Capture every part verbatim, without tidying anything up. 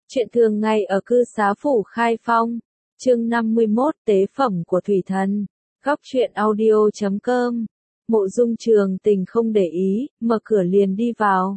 Chuyện thường ngày ở cư xá phủ Khai Phong, chương năm mươi mốt Tế phẩm của Thủy Thần, góc truyện audio chấm com. Mộ Dung Trường Tình không để ý, mở cửa liền đi vào.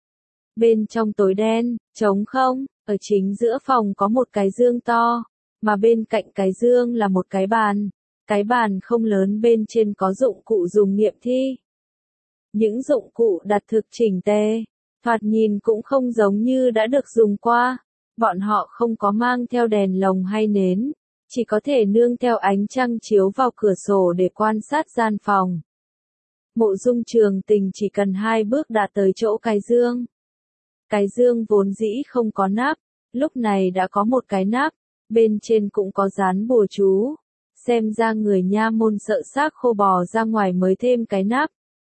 Bên trong tối đen, trống không, ở chính giữa phòng có một cái dương to, mà bên cạnh cái dương là một cái bàn. Cái bàn không lớn, bên trên có dụng cụ dùng nghiệm thi. Những dụng cụ đặt thực chỉnh tề, thoạt nhìn cũng không giống như đã được dùng qua. Bọn họ không có mang theo đèn lồng hay nến, chỉ có thể nương theo ánh trăng chiếu vào cửa sổ để quan sát gian phòng. Mộ Dung Trường Tình chỉ cần hai bước đã tới chỗ cái dương. Cái dương vốn dĩ không có nắp, lúc này đã có một cái nắp, bên trên cũng có dán bùa chú. Xem ra người nha môn sợ xác khô bò ra ngoài mới thêm cái nắp.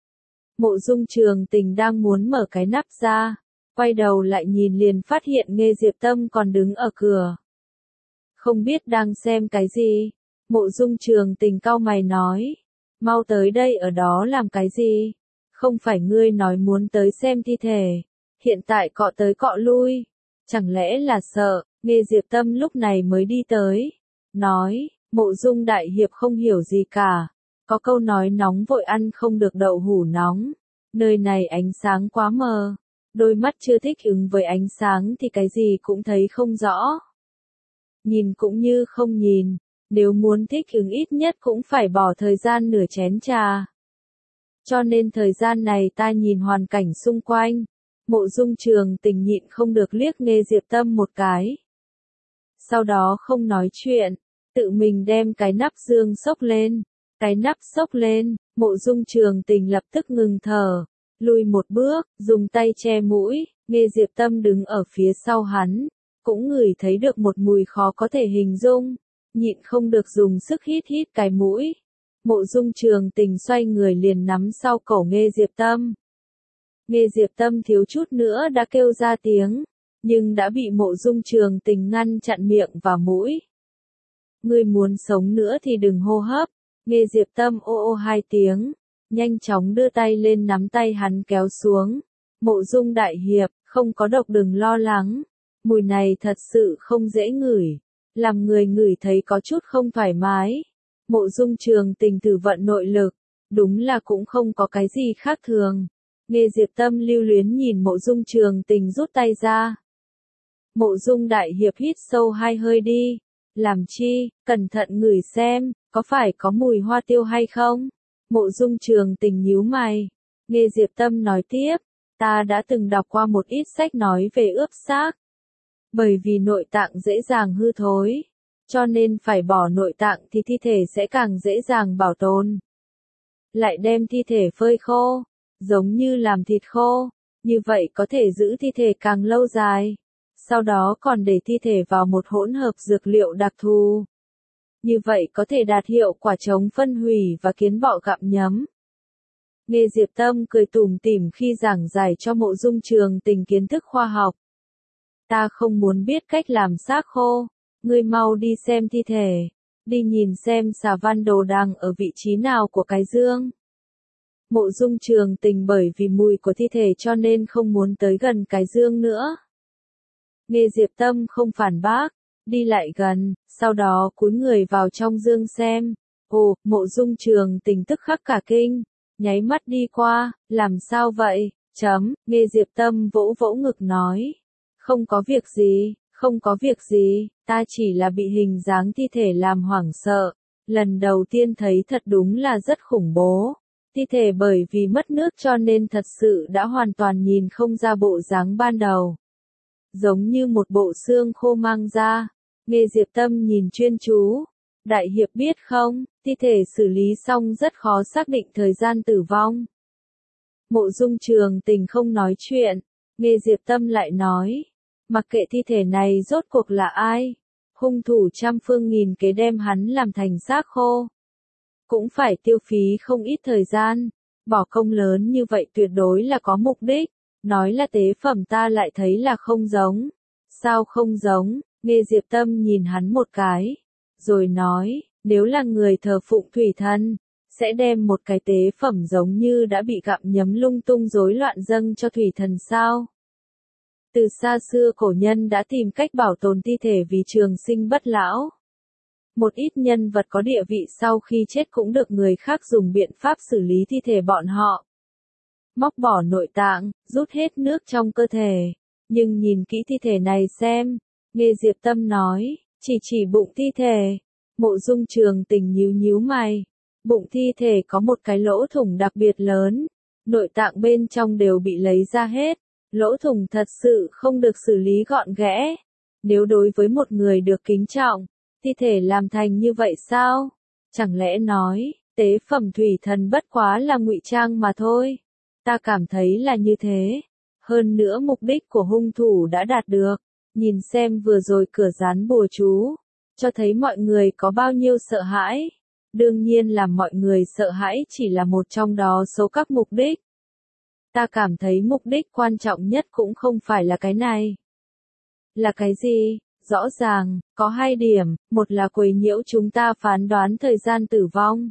Mộ Dung Trường Tình đang muốn mở cái nắp ra, quay đầu lại nhìn liền phát hiện Nghê Diệp Tâm còn đứng ở cửa. Không biết đang xem cái gì, Mộ Dung Trường Tình cau mày nói, mau tới đây, ở đó làm cái gì? Không phải ngươi nói muốn tới xem thi thể, hiện tại cọ tới cọ lui, chẳng lẽ là sợ? Nghê Diệp Tâm lúc này mới đi tới, nói, Mộ Dung đại hiệp không hiểu gì cả, có câu nói nóng vội ăn không được đậu hũ nóng, nơi này ánh sáng quá mờ. Đôi mắt chưa thích ứng với ánh sáng thì cái gì cũng thấy không rõ. Nhìn cũng như không nhìn, nếu muốn thích ứng ít nhất cũng phải bỏ thời gian nửa chén trà. Cho nên thời gian này ta nhìn hoàn cảnh xung quanh, Mộ Dung Trường Tình nhịn không được liếc Nghê Diệp Tâm một cái. Sau đó không nói chuyện, tự mình đem cái nắp dương xốc lên. Cái nắp xốc lên, Mộ Dung Trường Tình lập tức ngừng thở. Lùi một bước, dùng tay che mũi, Nghê Diệp Tâm đứng ở phía sau hắn, cũng ngửi thấy được một mùi khó có thể hình dung, nhịn không được dùng sức hít hít cái mũi. Mộ Dung Trường Tình xoay người liền nắm sau cổ Nghê Diệp Tâm. Nghê Diệp Tâm thiếu chút nữa đã kêu ra tiếng, nhưng đã bị Mộ Dung Trường Tình ngăn chặn miệng và mũi. Ngươi muốn sống nữa thì đừng hô hấp. Nghê Diệp Tâm ô ô hai tiếng. Nhanh chóng đưa tay lên nắm tay hắn kéo xuống. Mộ Dung đại hiệp, không có độc đừng lo lắng. Mùi này thật sự không dễ ngửi, làm người ngửi thấy có chút không thoải mái. Mộ Dung Trường Tình thử vận nội lực, đúng là cũng không có cái gì khác thường. Nghê Diệp Tâm lưu luyến nhìn Mộ Dung Trường Tình rút tay ra. Mộ Dung đại hiệp hít sâu hai hơi đi. Làm chi, cẩn thận ngửi xem, có phải có mùi hoa tiêu hay không? Mộ Dung Trường Tình nhíu mày. Nghê Diệp Tâm nói tiếp, ta đã từng đọc qua một ít sách nói về ướp xác. Bởi vì nội tạng dễ dàng hư thối, cho nên phải bỏ nội tạng thì thi thể sẽ càng dễ dàng bảo tồn. Lại đem thi thể phơi khô, giống như làm thịt khô, như vậy có thể giữ thi thể càng lâu dài. Sau đó còn để thi thể vào một hỗn hợp dược liệu đặc thù. Như vậy có thể đạt hiệu quả chống phân hủy và kiến bọ gặm nhấm. Nghê Diệp Tâm cười tủm tỉm khi giảng giải cho Mộ Dung Trường Tình kiến thức khoa học. Ta không muốn biết cách làm xác khô, ngươi mau đi xem thi thể, đi nhìn xem xà văn đồ đang ở vị trí nào của cái dương. Mộ Dung Trường Tình bởi vì mùi của thi thể cho nên không muốn tới gần cái dương nữa. Nghê Diệp Tâm không phản bác, đi lại gần, sau đó cúi người vào trong dương xem. Ồ, Mộ Dung Trường Tình tức khắc cả kinh, nháy mắt đi qua, làm sao vậy? Chấm, Nghê Diệp Tâm vỗ vỗ ngực nói, không có việc gì, không có việc gì, ta chỉ là bị hình dáng thi thể làm hoảng sợ. Lần đầu tiên thấy thật đúng là rất khủng bố. Thi thể bởi vì mất nước cho nên thật sự đã hoàn toàn nhìn không ra bộ dáng ban đầu. Giống như một bộ xương khô mang ra. Nghê Diệp Tâm nhìn chuyên chú. Đại hiệp biết không, thi thể xử lý xong rất khó xác định thời gian tử vong. Mộ Dung Trường Tình không nói chuyện. Nghê Diệp Tâm lại nói, mặc kệ thi thể này rốt cuộc là ai, hung thủ trăm phương nghìn kế đem hắn làm thành xác khô, cũng phải tiêu phí không ít thời gian, bỏ công lớn như vậy tuyệt đối là có mục đích. Nói là tế phẩm ta lại thấy là không giống. Sao không giống? Nghê Diệp Tâm nhìn hắn một cái, rồi nói, nếu là người thờ phụng thủy thần, sẽ đem một cái tế phẩm giống như đã bị gặm nhấm lung tung rối loạn dâng cho thủy thần sao? Từ xa xưa cổ nhân đã tìm cách bảo tồn thi thể vì trường sinh bất lão. Một ít nhân vật có địa vị sau khi chết cũng được người khác dùng biện pháp xử lý thi thể bọn họ. Móc bỏ nội tạng, rút hết nước trong cơ thể. Nhưng nhìn kỹ thi thể này xem, nghe Diệp Tâm nói, chỉ chỉ bụng thi thể. Mộ Dung Trường Tình nhíu nhíu mày. Bụng thi thể có một cái lỗ thủng đặc biệt lớn. Nội tạng bên trong đều bị lấy ra hết. Lỗ thủng thật sự không được xử lý gọn ghẽ. Nếu đối với một người được kính trọng, thi thể làm thành như vậy sao? Chẳng lẽ nói, tế phẩm thủy thần bất quá là ngụy trang mà thôi? Ta cảm thấy là như thế. Hơn nữa mục đích của hung thủ đã đạt được. Nhìn xem vừa rồi cửa dán bùa chú, cho thấy mọi người có bao nhiêu sợ hãi. Đương nhiên là mọi người sợ hãi chỉ là một trong đó số các mục đích. Ta cảm thấy mục đích quan trọng nhất cũng không phải là cái này. Là cái gì? Rõ ràng, có hai điểm, một là quấy nhiễu chúng ta phán đoán thời gian tử vong.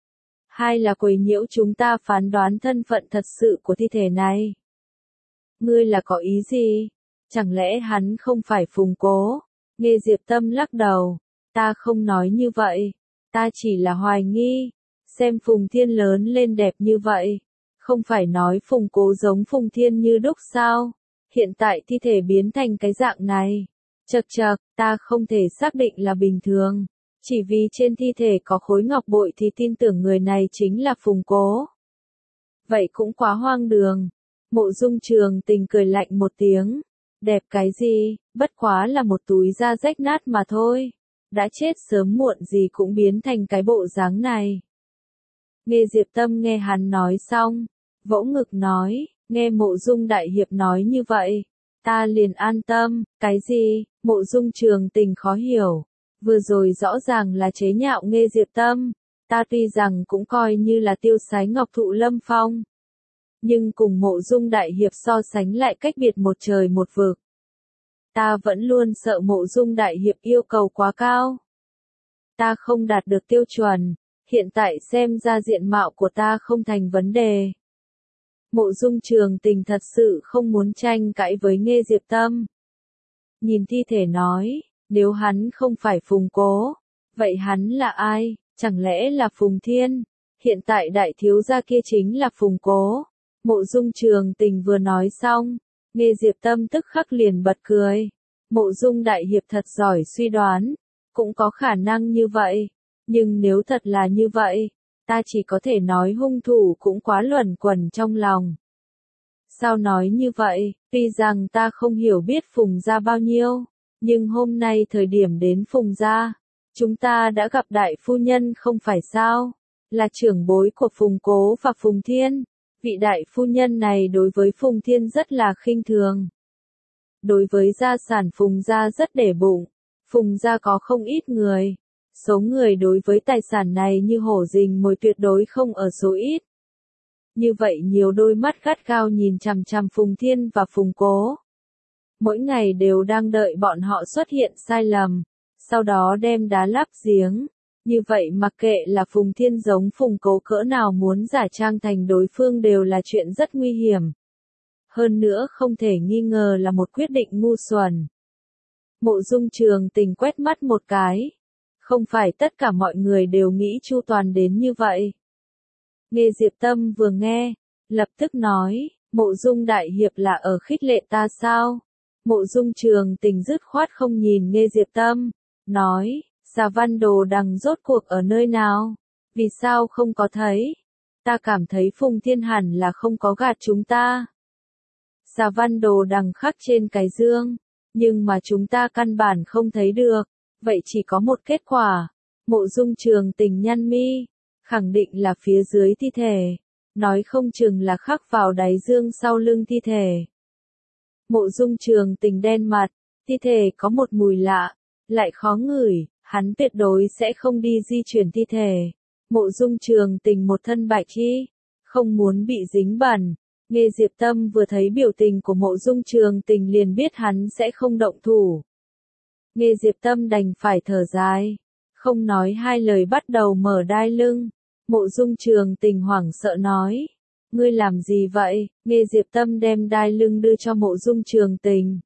Hai là quấy nhiễu chúng ta phán đoán thân phận thật sự của thi thể này. Ngươi là có ý gì? Chẳng lẽ hắn không phải Phùng Cố? Nghe Diệp Tâm lắc đầu. Ta không nói như vậy. Ta chỉ là hoài nghi. Xem Phùng Thiên lớn lên đẹp như vậy. Không phải nói Phùng Cố giống Phùng Thiên như đúc sao? Hiện tại thi thể biến thành cái dạng này. Chậc chậc, ta không thể xác định là bình thường. Chỉ vì trên thi thể có khối ngọc bội thì tin tưởng người này chính là Phùng Cố. Vậy cũng quá hoang đường. Mộ Dung Trường Tình cười lạnh một tiếng. Đẹp cái gì, bất quá là một túi da rách nát mà thôi. Đã chết sớm muộn gì cũng biến thành cái bộ dáng này. Nghe Diệp Tâm nghe hắn nói xong, vỗ ngực nói, nghe Mộ Dung Đại Hiệp nói như vậy. Ta liền an tâm, cái gì, Mộ Dung Trường Tình khó hiểu. Vừa rồi rõ ràng là chế nhạo nghe Diệp Tâm. Ta tuy rằng cũng coi như là tiêu sái ngọc thụ lâm phong. Nhưng cùng Mộ Dung Đại Hiệp so sánh lại cách biệt một trời một vực. Ta vẫn luôn sợ Mộ Dung Đại Hiệp yêu cầu quá cao. Ta không đạt được tiêu chuẩn, hiện tại xem ra diện mạo của ta không thành vấn đề. Mộ Dung Trường Tình thật sự không muốn tranh cãi với Nghê Diệp Tâm. Nhìn thi thể nói, nếu hắn không phải Phùng Cố, vậy hắn là ai? Chẳng lẽ là Phùng Thiên? Hiện tại đại thiếu gia kia chính là Phùng Cố. Mộ Dung Trường Tình vừa nói xong, Nghê Diệp Tâm tức khắc liền bật cười. Mộ Dung Đại Hiệp thật giỏi suy đoán, cũng có khả năng như vậy. Nhưng nếu thật là như vậy, ta chỉ có thể nói hung thủ cũng quá luẩn quẩn trong lòng. Sao nói như vậy, tuy rằng ta không hiểu biết Phùng gia bao nhiêu, nhưng hôm nay thời điểm đến Phùng gia, chúng ta đã gặp đại phu nhân không phải sao, là trưởng bối của Phùng Cố và Phùng Thiên. Vị đại phu nhân này đối với Phùng Thiên rất là khinh thường. Đối với gia sản Phùng gia rất để bụng, Phùng gia có không ít người. Số người đối với tài sản này như hổ rình mồi tuyệt đối không ở số ít. Như vậy nhiều đôi mắt gắt gao nhìn chằm chằm Phùng Thiên và Phùng Cố. Mỗi ngày đều đang đợi bọn họ xuất hiện sai lầm, sau đó đem đá lắp giếng. Như vậy mặc kệ là Phùng Thiên giống Phùng Cố cỡ nào muốn giả trang thành đối phương đều là chuyện rất nguy hiểm. Hơn nữa không thể nghi ngờ là một quyết định ngu xuẩn. Mộ Dung Trường Tình quét mắt một cái. Không phải tất cả mọi người đều nghĩ chu toàn đến như vậy. Nghe Diệp Tâm vừa nghe, lập tức nói, Mộ Dung Đại Hiệp là ở khích lệ ta sao? Mộ Dung Trường Tình dứt khoát không nhìn Nghe Diệp Tâm, nói, Xà Văn Đồ Đằng rốt cuộc ở nơi nào? Vì sao không có thấy? Ta cảm thấy Phùng Thiên hẳn là không có gạt chúng ta. Xà Văn Đồ Đằng khắc trên cái dương, nhưng mà chúng ta căn bản không thấy được. Vậy chỉ có một kết quả. Mộ Dung Trường Tình nhăn mi, khẳng định là phía dưới thi thể, nói không chừng là khắc vào đáy dương sau lưng thi thể. Mộ Dung Trường Tình đen mặt, thi thể có một mùi lạ, lại khó ngửi, hắn tuyệt đối sẽ không đi di chuyển thi thể. Mộ Dung Trường Tình một thân bạch y, không muốn bị dính bẩn. Nghe Diệp Tâm vừa thấy biểu tình của Mộ Dung Trường Tình liền biết hắn sẽ không động thủ. Nghe Diệp Tâm đành phải thở dài, không nói hai lời bắt đầu mở đai lưng. Mộ Dung Trường Tình hoảng sợ nói, Ngươi làm gì vậy? Nghe Diệp Tâm đem đai lưng đưa cho Mộ Dung Trường Tình.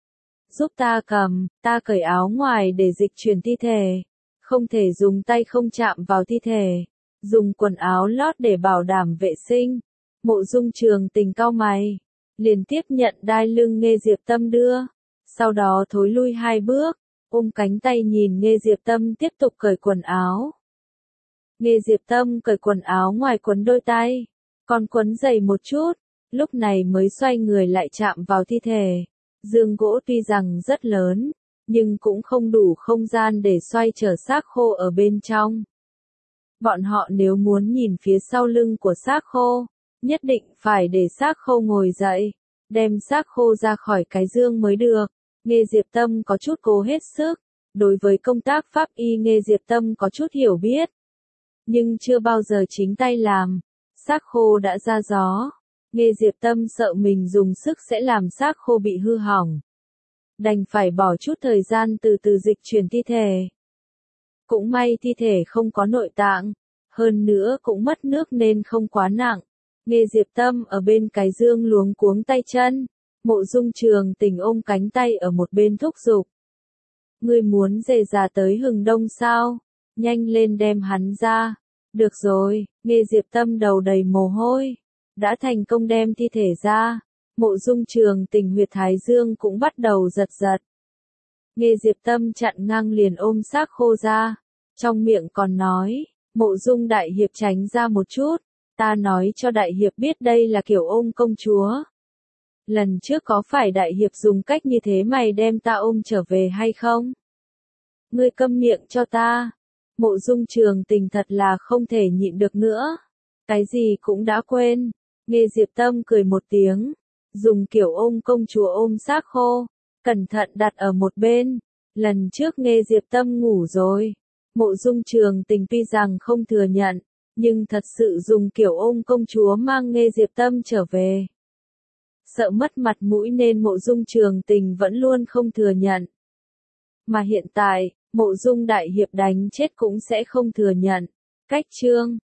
Giúp ta cầm, ta cởi áo ngoài để dịch chuyển thi thể. Không thể dùng tay không chạm vào thi thể. Dùng quần áo lót để bảo đảm vệ sinh. Mộ Dung Trường Tình cau mày. Liền tiếp nhận đai lưng Nghe Diệp Tâm đưa. Sau đó thối lui hai bước. Ôm cánh tay nhìn Nghe Diệp Tâm tiếp tục cởi quần áo. Nghe Diệp Tâm cởi quần áo ngoài quấn đôi tay. Còn quấn dày một chút. Lúc này mới xoay người lại chạm vào thi thể. Giường gỗ tuy rằng rất lớn, nhưng cũng không đủ không gian để xoay trở xác khô ở bên trong. Bọn họ nếu muốn nhìn phía sau lưng của xác khô, nhất định phải để xác khô ngồi dậy, đem xác khô ra khỏi cái giường mới được. Nghe Diệp Tâm có chút cố hết sức, đối với công tác pháp y Nghe Diệp Tâm có chút hiểu biết, nhưng chưa bao giờ chính tay làm. Xác khô đã ra gió. Nghe Diệp Tâm sợ mình dùng sức sẽ làm xác khô bị hư hỏng. Đành phải bỏ chút thời gian từ từ dịch chuyển thi thể. Cũng may thi thể không có nội tạng, hơn nữa cũng mất nước nên không quá nặng. Nghe Diệp Tâm ở bên cái giường luống cuống tay chân. Mộ Dung Trường Tình ôm cánh tay ở một bên thúc giục. Ngươi muốn rề già tới hừng đông sao? Nhanh lên đem hắn ra. Được rồi, Nghe Diệp Tâm đầu đầy mồ hôi. Đã thành công đem thi thể ra. Mộ Dung Trường Tình huyệt thái dương cũng bắt đầu giật giật. Nghe Diệp Tâm chặn ngang liền ôm xác khô ra. Trong miệng còn nói, Mộ Dung đại hiệp tránh ra một chút. Ta nói cho đại hiệp biết đây là kiểu ôm công chúa. Lần trước có phải đại hiệp dùng cách như thế mày đem ta ôm trở về hay không? Ngươi câm miệng cho ta. Mộ Dung Trường Tình thật là không thể nhịn được nữa. Cái gì cũng đã quên. Nghe Diệp Tâm cười một tiếng. Dùng kiểu ôm công chúa ôm xác khô. Cẩn thận đặt ở một bên. Lần trước Nghe Diệp Tâm ngủ rồi. Mộ Dung Trường Tình tuy rằng không thừa nhận. Nhưng thật sự dùng kiểu ôm công chúa mang Nghe Diệp Tâm trở về. Sợ mất mặt mũi nên Mộ Dung Trường Tình vẫn luôn không thừa nhận. Mà hiện tại, Mộ Dung đại hiệp đánh chết cũng sẽ không thừa nhận. Cách chương